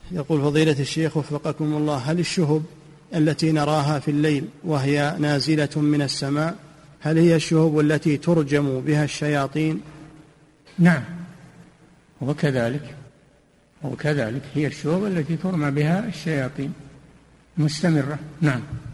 يقول فضيلة الشيخ وفقكم الله: هل الشهب التي نراها في الليل وهي نازلة من السماء هل هي الشهب التي ترجم بها الشياطين؟ نعم، وكذلك هي الشهب التي ترمى بها الشياطين مستمرة. نعم.